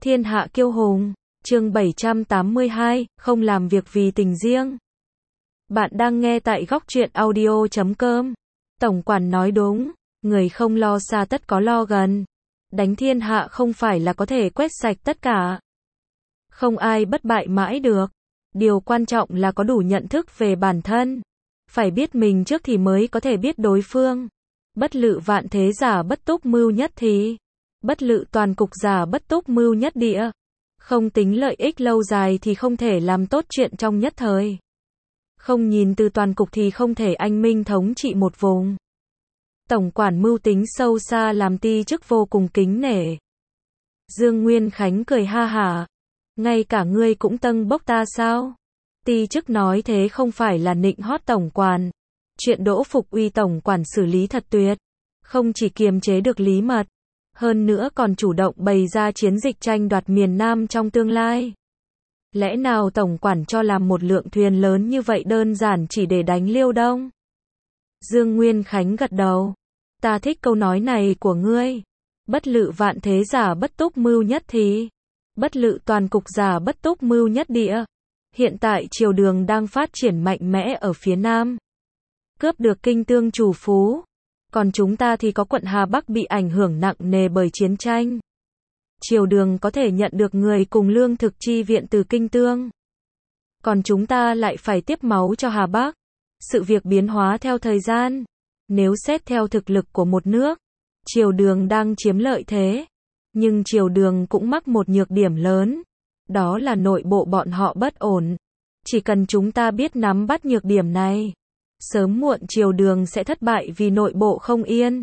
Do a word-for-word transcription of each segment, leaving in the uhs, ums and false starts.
Thiên hạ kiêu hùng, chương bảy trăm tám mươi hai, không làm việc vì tình riêng. Bạn đang nghe tại góc truyện audio chấm com. Tổng quản nói đúng, người không lo xa tất có lo gần. Đánh thiên hạ không phải là có thể quét sạch tất cả. Không ai bất bại mãi được. Điều quan trọng là có đủ nhận thức về bản thân. Phải biết mình trước thì mới có thể biết đối phương. Bất lự vạn thế giả bất túc mưu nhất thì. Bất lự toàn cục giả bất túc mưu nhất địa. Không tính lợi ích lâu dài thì không thể làm tốt chuyện trong nhất thời. Không nhìn từ toàn cục thì không thể anh minh thống trị một vùng. Tổng quản mưu tính sâu xa làm ti chức vô cùng kính nể. Dương Nguyên Khánh cười ha hả. Ngay cả ngươi cũng tâng bốc ta sao? Ti chức nói thế không phải là nịnh hót tổng quản. Chuyện Đỗ Phục Uy tổng quản xử lý thật tuyệt. Không chỉ kiềm chế được lý mật, hơn nữa còn chủ động bày ra chiến dịch tranh đoạt miền Nam trong tương lai. Lẽ nào tổng quản cho làm một lượng thuyền lớn như vậy đơn giản chỉ để đánh Liêu Đông? Dương Nguyên Khánh gật đầu. Ta thích câu nói này của ngươi. Bất lự vạn thế giả bất túc mưu nhất thì. Bất lự toàn cục giả bất túc mưu nhất địa. Hiện tại triều đường đang phát triển mạnh mẽ ở phía Nam. Cướp được Kinh Tương Chủ Phú. Còn chúng ta thì có quận Hà Bắc bị ảnh hưởng nặng nề bởi chiến tranh. Triều đường có thể nhận được người cùng lương thực chi viện từ Kinh Tương. Còn chúng ta lại phải tiếp máu cho Hà Bắc. Sự việc biến hóa theo thời gian. Nếu xét theo thực lực của một nước, triều đường đang chiếm lợi thế. Nhưng triều đường cũng mắc một nhược điểm lớn. Đó là nội bộ bọn họ bất ổn. Chỉ cần chúng ta biết nắm bắt nhược điểm này, sớm muộn triều đường sẽ thất bại vì nội bộ không yên.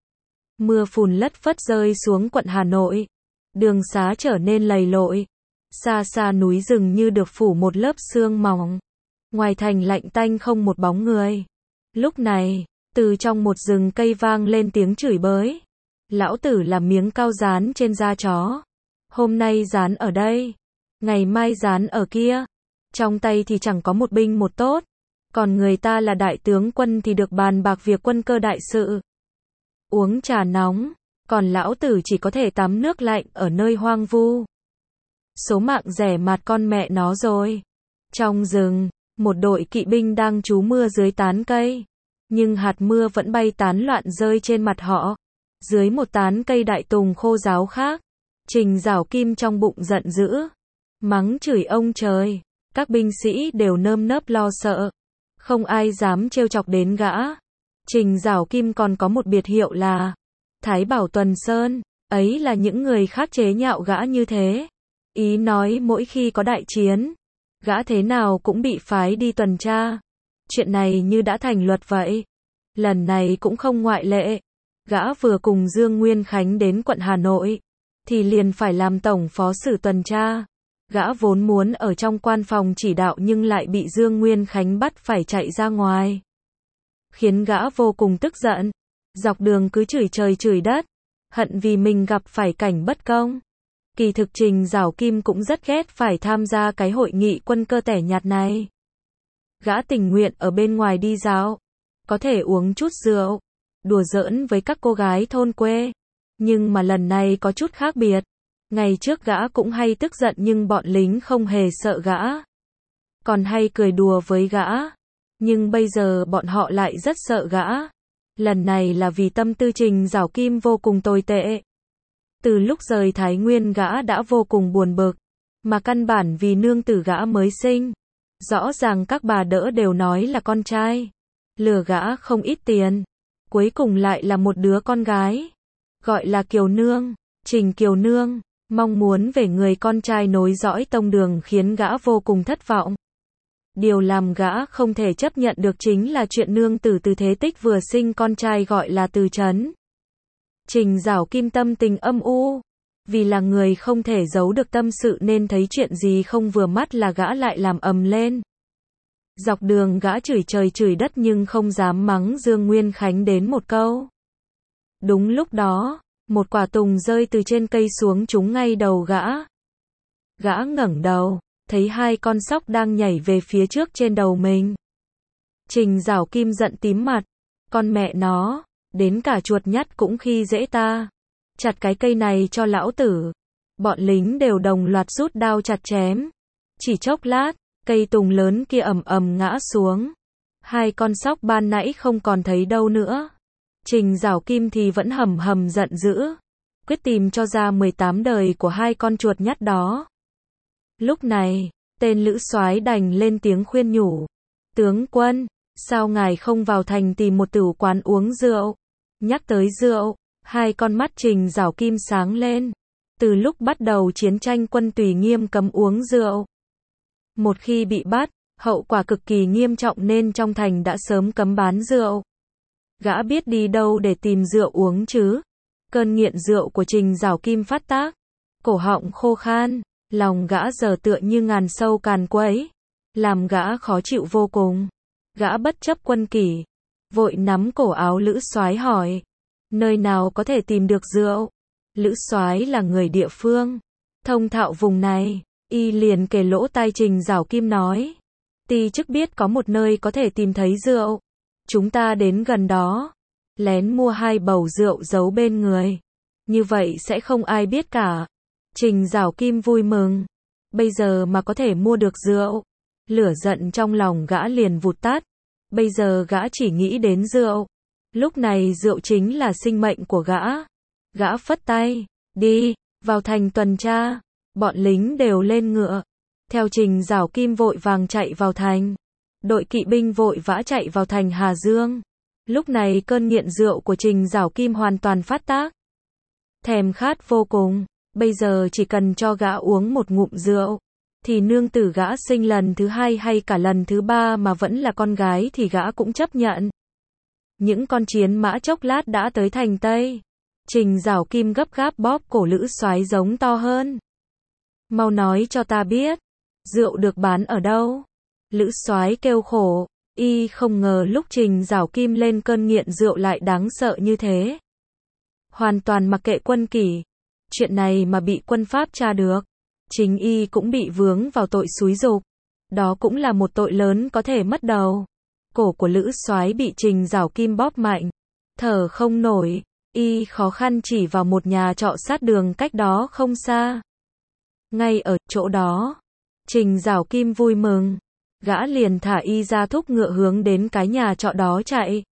Mưa phùn lất phất rơi xuống quận Hà Nội. Đường xá trở nên lầy lội. Xa xa núi rừng như được phủ một lớp sương mỏng. Ngoài thành lạnh tanh không một bóng người. Lúc này, từ trong một rừng cây vang lên tiếng chửi bới. Lão tử làm miếng cao dán trên da chó. Hôm nay dán ở đây, ngày mai dán ở kia. Trong tay thì chẳng có một binh một tốt. Còn người ta là đại tướng quân thì được bàn bạc việc quân cơ đại sự. Uống trà nóng, còn lão tử chỉ có thể tắm nước lạnh ở nơi hoang vu. Số mạng rẻ mạt con mẹ nó rồi. Trong rừng, một đội kỵ binh đang trú mưa dưới tán cây. Nhưng hạt mưa vẫn bay tán loạn rơi trên mặt họ. Dưới một tán cây đại tùng khô ráo khác, Trình Giảo Kim trong bụng giận dữ. Mắng chửi ông trời. Các binh sĩ đều nơm nớp lo sợ. Không ai dám trêu chọc đến gã. Trình Giảo Kim còn có một biệt hiệu là Thái Bảo Tuần Sơn. Ấy là những người khác chế nhạo gã như thế. Ý nói mỗi khi có đại chiến, gã thế nào cũng bị phái đi tuần tra. Chuyện này như đã thành luật vậy. Lần này cũng không ngoại lệ. Gã vừa cùng Dương Nguyên Khánh đến quận Hà Nội, thì liền phải làm tổng phó sử tuần tra. Gã vốn muốn ở trong quan phòng chỉ đạo nhưng lại bị Dương Nguyên Khánh bắt phải chạy ra ngoài. Khiến gã vô cùng tức giận. Dọc đường cứ chửi trời chửi đất. Hận vì mình gặp phải cảnh bất công. Kỳ thực Trình Giảo Kim cũng rất ghét phải tham gia cái hội nghị quân cơ tẻ nhạt này. Gã tình nguyện ở bên ngoài đi dạo. Có thể uống chút rượu. Đùa giỡn với các cô gái thôn quê. Nhưng mà lần này có chút khác biệt. Ngày trước gã cũng hay tức giận nhưng bọn lính không hề sợ gã. Còn hay cười đùa với gã. Nhưng bây giờ bọn họ lại rất sợ gã. Lần này là vì tâm tư Trình Giảo Kim vô cùng tồi tệ. Từ lúc rời Thái Nguyên gã đã vô cùng buồn bực. Mà căn bản vì nương tử gã mới sinh. Rõ ràng các bà đỡ đều nói là con trai. Lừa gã không ít tiền. Cuối cùng lại là một đứa con gái. Gọi là Kiều Nương. Trình Kiều Nương. Mong muốn về người con trai nối dõi tông đường khiến gã vô cùng thất vọng. Điều làm gã không thể chấp nhận được chính là chuyện nương tử Từ Thế Tích vừa sinh con trai gọi là Từ Trấn. Trình Giảo Kim tâm tình âm u. Vì là người không thể giấu được tâm sự nên thấy chuyện gì không vừa mắt là gã lại làm ầm lên. Dọc đường gã chửi trời chửi đất nhưng không dám mắng Dương Nguyên Khánh đến một câu. Đúng lúc đó, một quả tùng rơi từ trên cây xuống trúng ngay đầu gã. Gã ngẩng đầu, thấy hai con sóc đang nhảy về phía trước trên đầu mình. Trình Giảo Kim giận tím mặt. Con mẹ nó, đến cả chuột nhắt cũng khi dễ ta. Chặt cái cây này cho lão tử. bọn lính đều đồng loạt rút đao chặt chém. Chỉ chốc lát, cây tùng lớn kia ầm ầm ngã xuống. Hai con sóc ban nãy không còn thấy đâu nữa. Trình Giảo Kim thì vẫn hầm hầm giận dữ, quyết tìm cho ra mười tám đời của hai con chuột nhắt đó. Lúc này, tên Lữ Soái đành lên tiếng khuyên nhủ. Tướng quân, sao ngài không vào thành tìm một tửu quán uống rượu? Nhắc tới rượu, hai con mắt Trình Giảo Kim sáng lên. Từ lúc bắt đầu chiến tranh quân tùy nghiêm cấm uống rượu. Một khi bị bắt, hậu quả cực kỳ nghiêm trọng nên trong thành đã sớm cấm bán rượu. Gã biết đi đâu để tìm rượu uống chứ? Cơn nghiện rượu của Trình Giảo Kim phát tác. Cổ họng khô khan, lòng gã giờ tựa như ngàn sâu càn quấy, làm gã khó chịu vô cùng. Gã bất chấp quân kỷ, vội nắm cổ áo Lữ Soái hỏi, nơi nào có thể tìm được rượu? Lữ Soái là người địa phương, thông thạo vùng này, y liền kề lỗ tai Trình Giảo Kim nói, ti chức biết có một nơi có thể tìm thấy rượu. Chúng ta đến gần đó, lén mua hai bầu rượu giấu bên người. Như vậy sẽ không ai biết cả. Trình Giảo Kim vui mừng. Bây giờ mà có thể mua được rượu. Lửa giận trong lòng gã liền vụt tắt. Bây giờ gã chỉ nghĩ đến rượu. Lúc này rượu chính là sinh mệnh của gã. Gã phất tay. Đi, vào thành tuần tra. Bọn lính đều lên ngựa. Theo Trình Giảo Kim vội vàng chạy vào thành. Đội kỵ binh vội vã chạy vào thành Hà Dương. Lúc này cơn nghiện rượu của Trình Giảo Kim hoàn toàn phát tác. Thèm khát vô cùng, bây giờ chỉ cần cho gã uống một ngụm rượu, thì nương tử gã sinh lần thứ hai hay cả lần thứ ba mà vẫn là con gái thì gã cũng chấp nhận. Những con chiến mã chốc lát đã tới thành Tây. Trình Giảo Kim gấp gáp bóp cổ Lữ Soái giống to hơn. Mau nói cho ta biết, rượu được bán ở đâu? Lữ Soái kêu khổ, y không ngờ lúc Trình Giảo Kim lên cơn nghiện rượu lại đáng sợ như thế. Hoàn toàn mặc kệ quân kỷ, chuyện này mà bị quân Pháp tra được, chính y cũng bị vướng vào tội xúi giục. Đó cũng là một tội lớn có thể mất đầu. Cổ của Lữ Soái bị Trình Giảo Kim bóp mạnh, thở không nổi, y khó khăn chỉ vào một nhà trọ sát đường cách đó không xa. Ngay ở chỗ đó, Trình Giảo Kim vui mừng. Gã liền thả y ra thúc ngựa hướng đến cái nhà trọ đó chạy.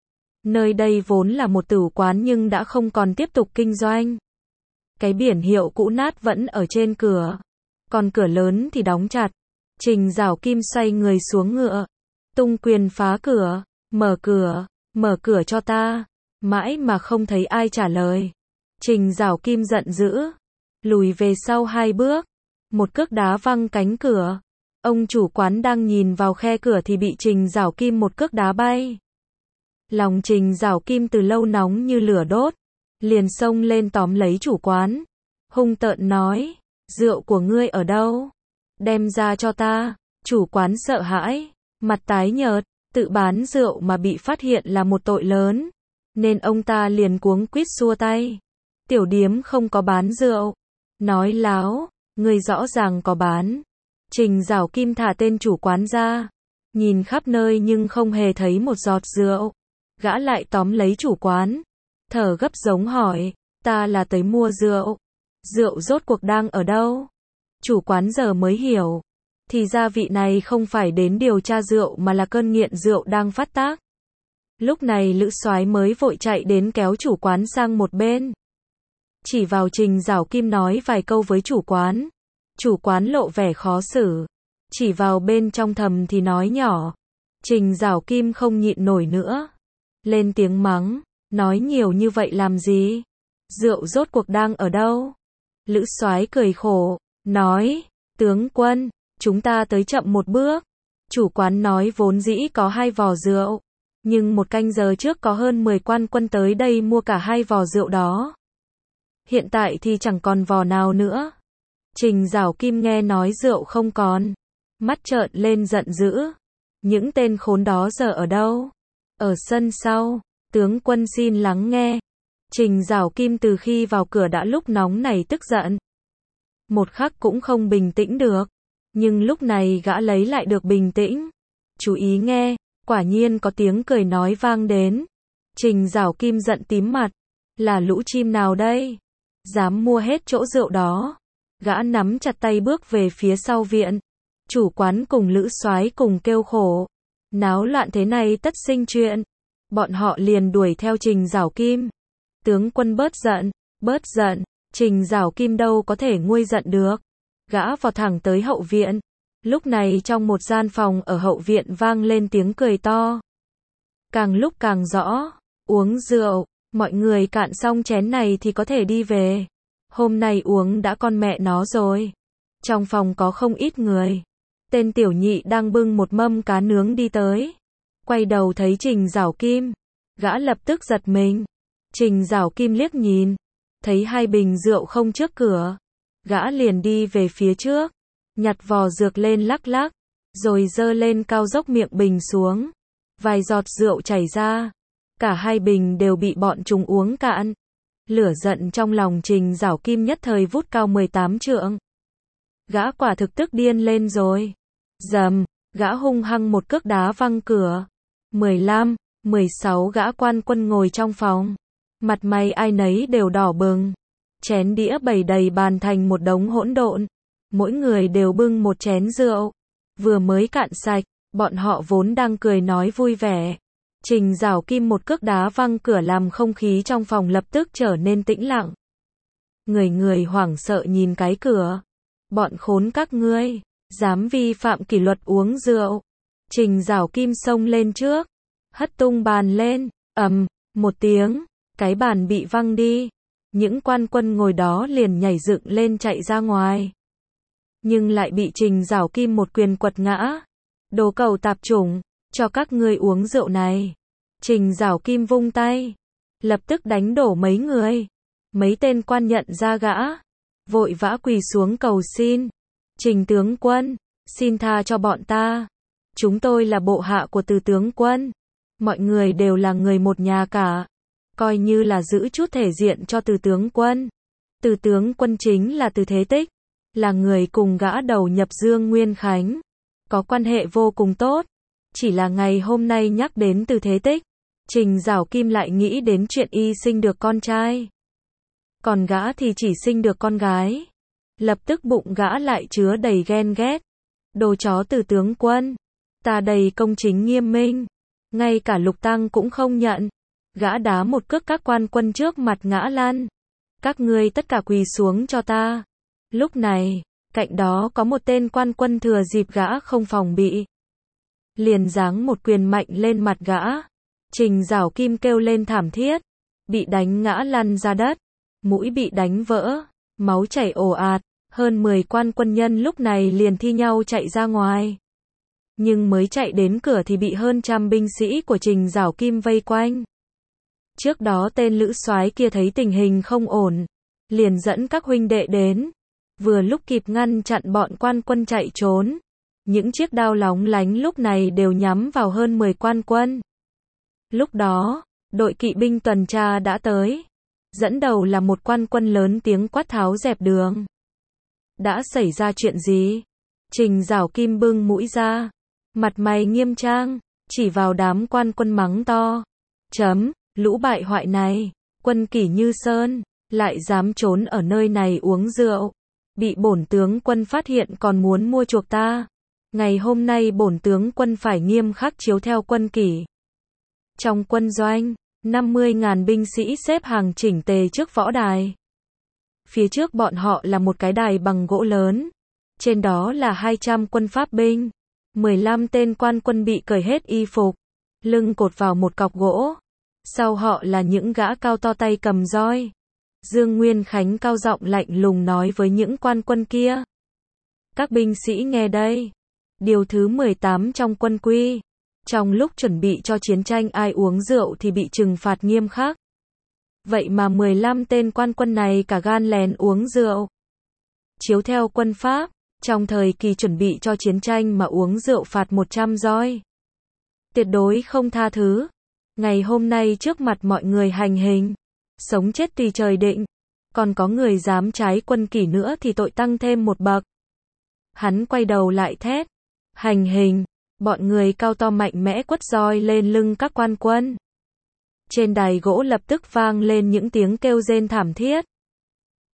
Nơi đây vốn là một tửu quán nhưng đã không còn tiếp tục kinh doanh. Cái biển hiệu cũ nát vẫn ở trên cửa, còn cửa lớn thì đóng chặt. Trình Giảo Kim xoay người xuống ngựa, tung quyền phá cửa, mở cửa, mở cửa cho ta. Mãi mà không thấy ai trả lời. Trình Giảo Kim giận dữ, lùi về sau hai bước, một cước đá văng cánh cửa. Ông chủ quán đang nhìn vào khe cửa thì bị Trình Giảo Kim một cước đá bay. Lòng Trình Giảo Kim từ lâu nóng như lửa đốt, liền xông lên tóm lấy chủ quán, hung tợn nói, rượu của ngươi ở đâu? Đem ra cho ta. Chủ quán sợ hãi, mặt tái nhợt, tự bán rượu mà bị phát hiện là một tội lớn, nên ông ta liền cuống quýt xua tay. Tiểu điếm không có bán rượu. Nói láo, ngươi rõ ràng có bán. Trình Giảo Kim thả tên chủ quán ra, nhìn khắp nơi nhưng không hề thấy một giọt rượu. Gã lại tóm lấy chủ quán, thở gấp giống hỏi, ta là tới mua rượu. Rượu rốt cuộc đang ở đâu? Chủ quán giờ mới hiểu, thì ra vị này không phải đến điều tra rượu mà là cơn nghiện rượu đang phát tác. Lúc này Lữ Soái mới vội chạy đến kéo chủ quán sang một bên. Chỉ vào Trình Giảo Kim nói vài câu với chủ quán. Chủ quán lộ vẻ khó xử, chỉ vào bên trong thầm thì nói nhỏ. Trình Giảo Kim không nhịn nổi nữa, lên tiếng mắng, nói nhiều như vậy làm gì? Rượu rốt cuộc đang ở đâu? Lữ Soái cười khổ, nói, tướng quân, chúng ta tới chậm một bước. Chủ quán nói vốn dĩ có hai vò rượu, nhưng một canh giờ trước có hơn mười quan quân tới đây mua cả hai vò rượu đó. Hiện tại thì chẳng còn vò nào nữa. Trình Giảo Kim nghe nói rượu không còn, mắt trợn lên giận dữ. Những tên khốn đó giờ ở đâu? Ở sân sau. Tướng quân xin lắng nghe. Trình Giảo Kim từ khi vào cửa đã lúc nóng này tức giận. Một khắc cũng không bình tĩnh được. Nhưng lúc này gã lấy lại được bình tĩnh. Chú ý nghe, quả nhiên có tiếng cười nói vang đến. Trình Giảo Kim giận tím mặt. Là lũ chim nào đây? Dám mua hết chỗ rượu đó. Gã nắm chặt tay bước về phía sau viện. Chủ quán cùng lữ soái cùng kêu khổ. Náo loạn thế này tất sinh chuyện. Bọn họ liền đuổi theo Trình Giảo Kim. Tướng quân bớt giận, bớt giận, Trình Giảo Kim đâu có thể nguôi giận được. Gã vọt thẳng tới hậu viện. Lúc này trong một gian phòng ở hậu viện vang lên tiếng cười to. Càng lúc càng rõ, uống rượu, mọi người cạn xong chén này thì có thể đi về. Hôm nay uống đã con mẹ nó rồi. Trong phòng có không ít người. Tên tiểu nhị đang bưng một mâm cá nướng đi tới. Quay đầu thấy Trình Giảo Kim. Gã lập tức giật mình. Trình Giảo Kim liếc nhìn. Thấy hai bình rượu không trước cửa. Gã liền đi về phía trước. Nhặt vò dược lên lắc lắc. Rồi giơ lên cao dốc miệng bình xuống. Vài giọt rượu chảy ra. Cả hai bình đều bị bọn chúng uống cạn. Lửa giận trong lòng Trình Giảo Kim nhất thời vút cao mười tám trượng. Gã quả thực tức điên lên rồi. Dầm, gã hung hăng một cước đá văng cửa. mười lăm, mười sáu gã quan quân ngồi trong phòng. Mặt mày ai nấy đều đỏ bừng. Chén đĩa bày đầy bàn thành một đống hỗn độn. Mỗi người đều bưng một chén rượu. Vừa mới cạn sạch, bọn họ vốn đang cười nói vui vẻ. Trình Giảo Kim một cước đá văng cửa làm không khí trong phòng lập tức trở nên tĩnh lặng. Người người hoảng sợ nhìn cái cửa. Bọn khốn các ngươi, dám vi phạm kỷ luật uống rượu. Trình Giảo Kim xông lên trước, hất tung bàn lên, ầm, một tiếng, cái bàn bị văng đi. Những quan quân ngồi đó liền nhảy dựng lên chạy ra ngoài. Nhưng lại bị Trình Giảo Kim một quyền quật ngã. Đồ cầu tạp chủng, cho các ngươi uống rượu này. Trình Giảo Kim vung tay, lập tức đánh đổ mấy người. Mấy tên quan nhận ra gã, vội vã quỳ xuống cầu xin. Trình tướng quân, xin tha cho bọn ta. Chúng tôi là bộ hạ của Từ tướng quân. Mọi người đều là người một nhà cả. Coi như là giữ chút thể diện cho Từ tướng quân. Từ tướng quân chính là Từ Thế Tích, là người cùng gã đầu nhập Dương Nguyên Khánh. Có quan hệ vô cùng tốt. Chỉ là ngày hôm nay nhắc đến Từ Thế Tích, Trình Giảo Kim lại nghĩ đến chuyện y sinh được con trai. Còn gã thì chỉ sinh được con gái. Lập tức bụng gã lại chứa đầy ghen ghét. Đồ chó Từ tướng quân, ta đầy công chính nghiêm minh. Ngay cả Lục Tăng cũng không nhận. Gã đá một cước các quan quân trước mặt ngã lăn. Các ngươi tất cả quỳ xuống cho ta. Lúc này, cạnh đó có một tên quan quân thừa dịp gã không phòng bị. Liền giáng một quyền mạnh lên mặt gã. Trình Giảo Kim kêu lên thảm thiết. Bị đánh ngã lăn ra đất. Mũi bị đánh vỡ. Máu chảy ồ ạt. Hơn mười quan quân nhân lúc này liền thi nhau chạy ra ngoài. Nhưng mới chạy đến cửa thì bị hơn trăm binh sĩ của Trình Giảo Kim vây quanh. Trước đó tên lữ soái kia thấy tình hình không ổn. Liền dẫn các huynh đệ đến. Vừa lúc kịp ngăn chặn bọn quan quân chạy trốn. Những chiếc đao lóng lánh lúc này đều nhắm vào hơn mười quan quân. Lúc đó, đội kỵ binh tuần tra đã tới. Dẫn đầu là một quan quân lớn tiếng quát tháo dẹp đường. Đã xảy ra chuyện gì? Trình Giảo Kim bưng mũi ra. Mặt mày nghiêm trang, chỉ vào đám quan quân mắng to. Chấm, lũ bại hoại này, quân kỷ như sơn, lại dám trốn ở nơi này uống rượu. Bị bổn tướng quân phát hiện còn muốn mua chuộc ta. Ngày hôm nay bổn tướng quân phải nghiêm khắc chiếu theo quân kỷ. Trong quân doanh, năm mươi nghìn binh sĩ xếp hàng chỉnh tề trước võ đài. Phía trước bọn họ là một cái đài bằng gỗ lớn. Trên đó là hai trăm quân pháp binh. mười lăm tên quan quân bị cởi hết y phục. Lưng cột vào một cọc gỗ. Sau họ là những gã cao to tay cầm roi. Dương Nguyên Khánh cao giọng lạnh lùng nói với những quan quân kia. Các binh sĩ nghe đây. Điều thứ mười tám trong quân quy. Trong lúc chuẩn bị cho chiến tranh ai uống rượu thì bị trừng phạt nghiêm khắc. Vậy mà mười lăm tên quan quân này cả gan lén uống rượu. Chiếu theo quân pháp, trong thời kỳ chuẩn bị cho chiến tranh mà uống rượu phạt một trăm roi. Tuyệt đối không tha thứ. Ngày hôm nay trước mặt mọi người hành hình. Sống chết tùy trời định. Còn có người dám trái quân kỷ nữa thì tội tăng thêm một bậc. Hắn quay đầu lại thét. Hành hình. Bọn người cao to mạnh mẽ quất roi lên lưng các quan quân. Trên đài gỗ lập tức vang lên những tiếng kêu rên thảm thiết.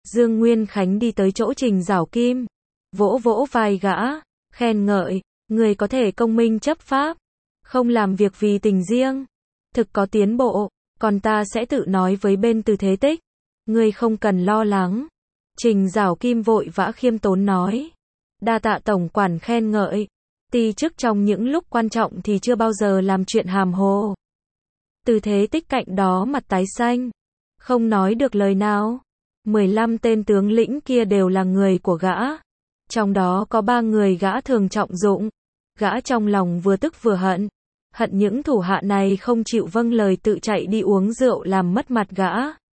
Dương Nguyên Khánh đi tới chỗ Trình Giảo Kim, vỗ vỗ vai gã, khen ngợi, người có thể công minh chấp pháp, không làm việc vì tình riêng, thực có tiến bộ, còn ta sẽ tự nói với bên Từ Thế Tích, ngươi không cần lo lắng. Trình Giảo Kim vội vã khiêm tốn nói, đa tạ tổng quản khen ngợi, ti chức trong những lúc quan trọng thì chưa bao giờ làm chuyện hàm hồ. Từ Thế Tích cạnh đó mặt tái xanh, không nói được lời nào. mười lăm tên tướng lĩnh kia đều là người của gã, trong đó có ba người gã thường trọng dụng. Gã trong lòng vừa tức vừa hận, hận những thủ hạ này không chịu vâng lời tự chạy đi uống rượu làm mất mặt gã.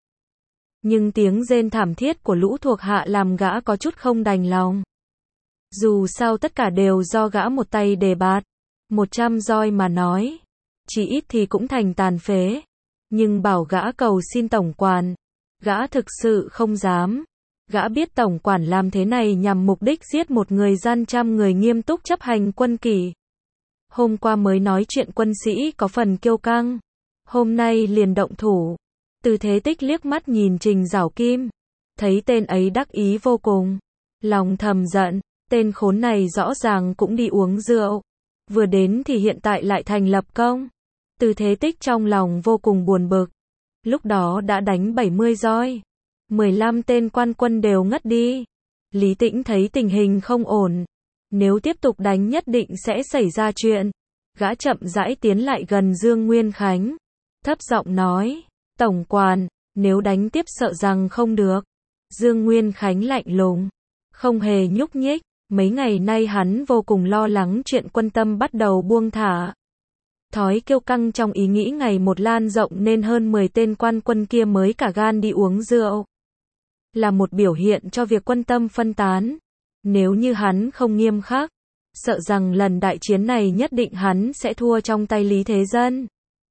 Nhưng tiếng rên thảm thiết của lũ thuộc hạ làm gã có chút không đành lòng. Dù sao tất cả đều do gã một tay đề bạt, một trăm roi mà nói, chỉ ít thì cũng thành tàn phế. Nhưng bảo gã cầu xin tổng quản, gã thực sự không dám. Gã biết tổng quản làm thế này nhằm mục đích giết một người gian trăm người nghiêm túc chấp hành quân kỷ. Hôm qua mới nói chuyện quân sĩ có phần kiêu căng, hôm nay liền động thủ. Từ Thế Tích liếc mắt nhìn Trình Giảo Kim, thấy tên ấy đắc ý vô cùng, lòng thầm giận, tên khốn này rõ ràng cũng đi uống rượu, vừa đến thì hiện tại lại thành lập công. Từ Thế Tích trong lòng vô cùng buồn bực, lúc đó đã đánh bảy mươi roi, mười lăm tên quan quân đều ngất đi. Lý Tĩnh thấy tình hình không ổn, nếu tiếp tục đánh nhất định sẽ xảy ra chuyện. Gã chậm rãi tiến lại gần Dương Nguyên Khánh, thấp giọng nói, tổng quản, nếu đánh tiếp sợ rằng không được. Dương Nguyên Khánh lạnh lùng, không hề nhúc nhích, mấy ngày nay hắn vô cùng lo lắng chuyện quân tâm bắt đầu buông thả. Thói kiêu căng trong ý nghĩ ngày một lan rộng nên hơn mười tên quan quân kia mới cả gan đi uống rượu. Là một biểu hiện cho việc quân tâm phân tán. Nếu như hắn không nghiêm khắc, sợ rằng lần đại chiến này nhất định hắn sẽ thua trong tay Lý Thế Dân.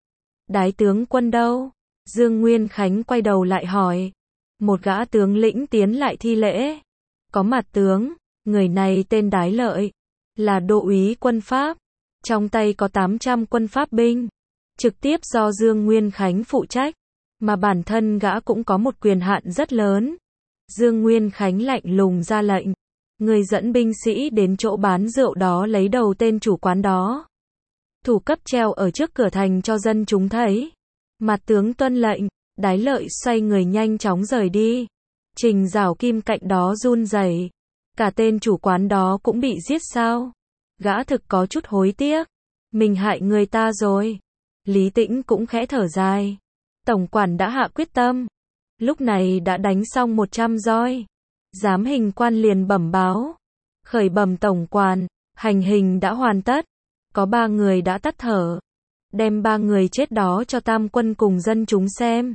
Đái tướng quân đâu? Dương Nguyên Khánh quay đầu lại hỏi. Một gã tướng lĩnh tiến lại thi lễ. Có mặt tướng, người này tên Đái Lợi, là đô úy quân Pháp. Trong tay có tám trăm quân Pháp binh, trực tiếp do Dương Nguyên Khánh phụ trách, mà bản thân gã cũng có một quyền hạn rất lớn. Dương Nguyên Khánh lạnh lùng ra lệnh, người dẫn binh sĩ đến chỗ bán rượu đó lấy đầu tên chủ quán đó. Thủ cấp treo ở trước cửa thành cho dân chúng thấy. Mặt tướng tuân lệnh, Đái Lợi xoay người nhanh chóng rời đi. Trình Giảo Kim cạnh đó run rẩy, cả tên chủ quán đó cũng bị giết sao? Gã thực có chút hối tiếc, mình hại người ta rồi. Lý Tĩnh cũng khẽ thở dài, tổng quản đã hạ quyết tâm, lúc này đã đánh xong một trăm roi. Giám hình quan liền bẩm báo, khởi bẩm tổng quản, hành hình đã hoàn tất, có ba người đã tắt thở, đem ba người chết đó cho tam quân cùng dân chúng xem.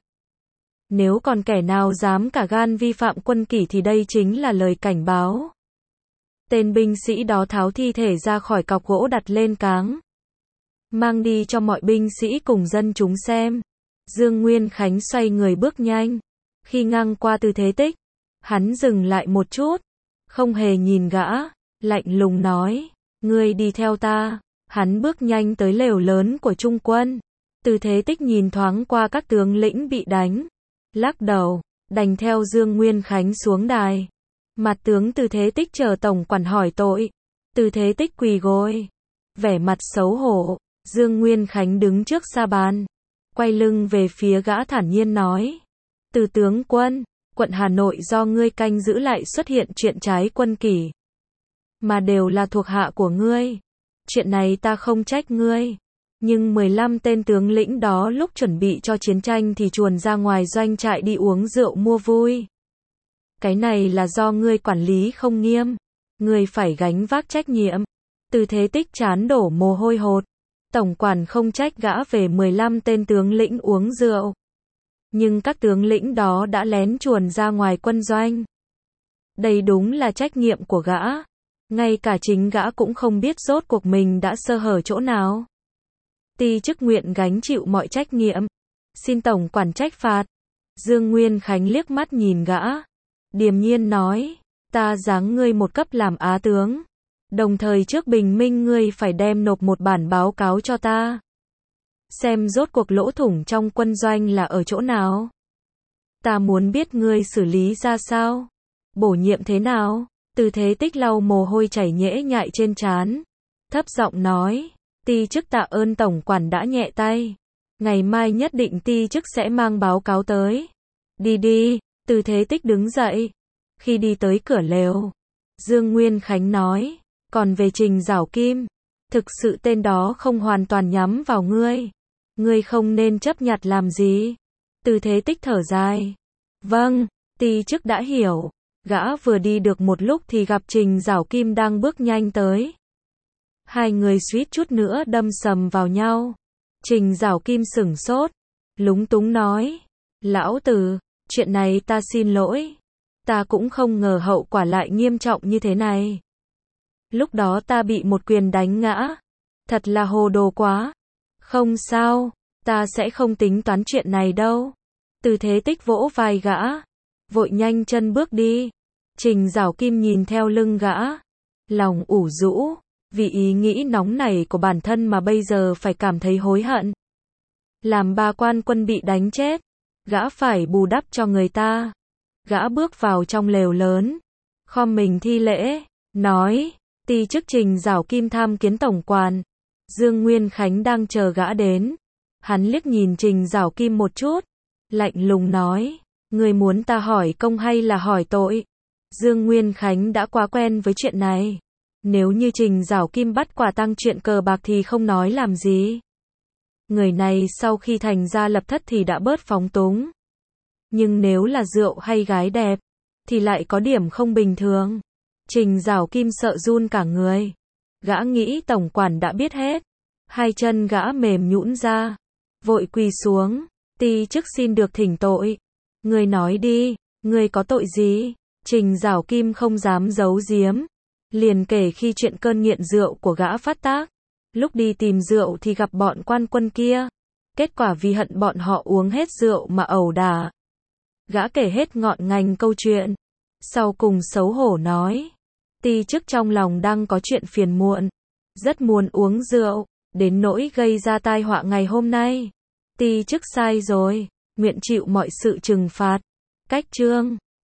Nếu còn kẻ nào dám cả gan vi phạm quân kỷ thì đây chính là lời cảnh báo. Tên binh sĩ đó tháo thi thể ra khỏi cọc gỗ đặt lên cáng, mang đi cho mọi binh sĩ cùng dân chúng xem. Dương Nguyên Khánh xoay người bước nhanh, khi ngang qua Từ Thế Tích, hắn dừng lại một chút, không hề nhìn gã, lạnh lùng nói, ngươi đi theo ta. Hắn bước nhanh tới lều lớn của Trung quân. Từ Thế Tích nhìn thoáng qua các tướng lĩnh bị đánh, lắc đầu, đành theo Dương Nguyên Khánh xuống đài. Mặt tướng Từ Thế Tích chờ tổng quản hỏi tội. Từ Thế Tích quỳ gối, vẻ mặt xấu hổ. Dương Nguyên Khánh đứng trước sa bàn, quay lưng về phía gã thản nhiên nói, Từ tướng quân, quận Hà Nội do ngươi canh giữ lại xuất hiện chuyện trái quân kỷ, mà đều là thuộc hạ của ngươi. Chuyện này ta không trách ngươi, nhưng mười lăm tên tướng lĩnh đó lúc chuẩn bị cho chiến tranh thì chuồn ra ngoài doanh trại đi uống rượu mua vui. Cái này là do ngươi quản lý không nghiêm, ngươi phải gánh vác trách nhiệm. Từ Thế Tích chán đổ mồ hôi hột, tổng quản không trách gã về mười lăm tên tướng lĩnh uống rượu, nhưng các tướng lĩnh đó đã lén chuồn ra ngoài quân doanh. Đây đúng là trách nhiệm của gã. Ngay cả chính gã cũng không biết rốt cuộc mình đã sơ hở chỗ nào. Ti chức nguyện gánh chịu mọi trách nhiệm, xin tổng quản trách phạt. Dương Nguyên Khánh liếc mắt nhìn gã, điềm nhiên nói, ta giáng ngươi một cấp làm á tướng, đồng thời trước bình minh ngươi phải đem nộp một bản báo cáo cho ta, xem rốt cuộc lỗ thủng trong quân doanh là ở chỗ nào. ta muốn biết ngươi xử lý ra sao. Bổ nhiệm thế nào? Từ Thế Tích lau mồ hôi chảy nhễ nhại trên trán. Thấp giọng nói, ti chức tạ ơn tổng quản đã nhẹ tay. Ngày mai nhất định ti chức sẽ mang báo cáo tới. Đi đi, Từ Thế Tích đứng dậy. Khi đi tới cửa lều, Dương Nguyên Khánh nói, còn về Trình Giảo Kim, thực sự tên đó không hoàn toàn nhắm vào ngươi. Ngươi không nên chấp nhặt làm gì. Từ Thế Tích thở dài. Vâng, ti chức đã hiểu. Gã vừa đi được một lúc thì gặp Trình Giảo Kim đang bước nhanh tới. Hai người suýt chút nữa đâm sầm vào nhau. Trình Giảo Kim sửng sốt, lúng túng nói, lão Từ, chuyện này ta xin lỗi. Ta cũng không ngờ hậu quả lại nghiêm trọng như thế này. Lúc đó ta bị một quyền đánh ngã. Thật là hồ đồ quá. Không sao, ta sẽ không tính toán chuyện này đâu. Từ Thế Tích vỗ vai gã, vội nhanh chân bước đi. Trình Giảo Kim nhìn theo lưng gã, lòng ủ rũ, vì ý nghĩ nóng nảy của bản thân mà bây giờ phải cảm thấy hối hận. Làm ba quan quân bị đánh chết, gã phải bù đắp cho người ta. Gã bước vào trong lều lớn, khom mình thi lễ, nói, ti chức Trình Giảo Kim tham kiến tổng quản. Dương Nguyên Khánh đang chờ gã đến. Hắn liếc nhìn Trình Giảo Kim một chút, lạnh lùng nói, người muốn ta hỏi công hay là hỏi tội? Dương Nguyên Khánh đã quá quen với chuyện này. Nếu như Trình Giảo Kim bắt quả tang chuyện cờ bạc thì không nói làm gì. Người này sau khi thành ra lập thất thì đã bớt phóng túng. Nhưng nếu là rượu hay gái đẹp, thì lại có điểm không bình thường. Trình Giảo Kim sợ run cả người. Gã nghĩ tổng quản đã biết hết. Hai chân gã mềm nhũn ra, vội quỳ xuống, ti chức xin được thỉnh tội. Người nói đi, người có tội gì? Trình Giảo Kim không dám giấu giếm, liền kể khi chuyện cơn nghiện rượu của gã phát tác. Lúc đi tìm rượu thì gặp bọn quan quân kia. Kết quả vì hận bọn họ uống hết rượu mà ẩu đả. Gã kể hết ngọn ngành câu chuyện. Sau cùng xấu hổ nói, ti chức trong lòng đang có chuyện phiền muộn, rất muốn uống rượu, đến nỗi gây ra tai họa ngày hôm nay. Ti chức sai rồi, nguyện chịu mọi sự trừng phạt. Cách chương